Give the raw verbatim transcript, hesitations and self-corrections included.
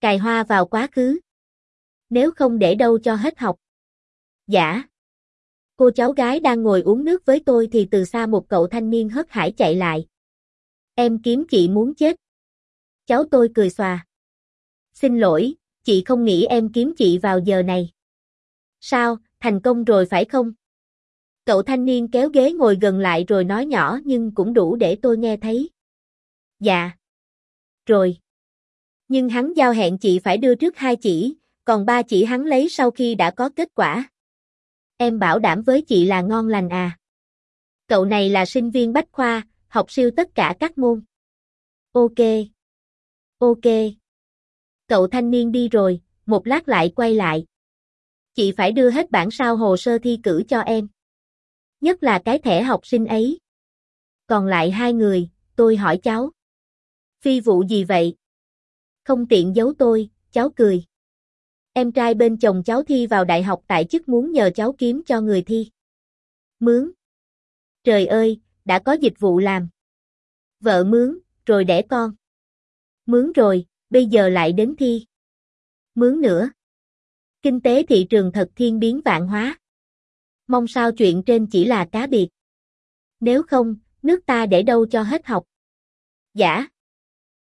Cài hoa vào quá khứ. Nếu không để đâu cho hết học. Dạ. Cô cháu gái đang ngồi uống nước với tôi thì từ xa một cậu thanh niên hớt hải chạy lại. Em kiếm chị muốn chết. Cháu tôi cười xòa. Xin lỗi, chị không nghĩ em kiếm chị vào giờ này. Sao, thành công rồi phải không? Cậu thanh niên kéo ghế ngồi gần lại rồi nói nhỏ nhưng cũng đủ để tôi nghe thấy. Dạ. Rồi. Nhưng hắn giao hẹn chị phải đưa trước hai chỉ, còn ba chỉ hắn lấy sau khi đã có kết quả. Em bảo đảm với chị là ngon lành à. Cậu này là sinh viên bách khoa, học siêu tất cả các môn. Ok. Ok. Cậu thanh niên đi rồi, một lát lại quay lại. Chị phải đưa hết bản sao hồ sơ thi cử cho em. Nhất là cái thẻ học sinh ấy. Còn lại hai người, tôi hỏi cháu. Phi vụ gì vậy? Không tiện giấu tôi, cháu cười. Em trai bên chồng cháu thi vào đại học tại chức muốn nhờ cháu kiếm cho người thi. Mướn. Trời ơi, đã có dịch vụ làm. Vợ mướn, rồi đẻ con. Mướn rồi, bây giờ lại đến thi. Mướn nữa. Kinh tế thị trường thật thiên biến vạn hóa. Mong sao chuyện trên chỉ là cá biệt. Nếu không, nước ta để đâu cho hết học. Dạ.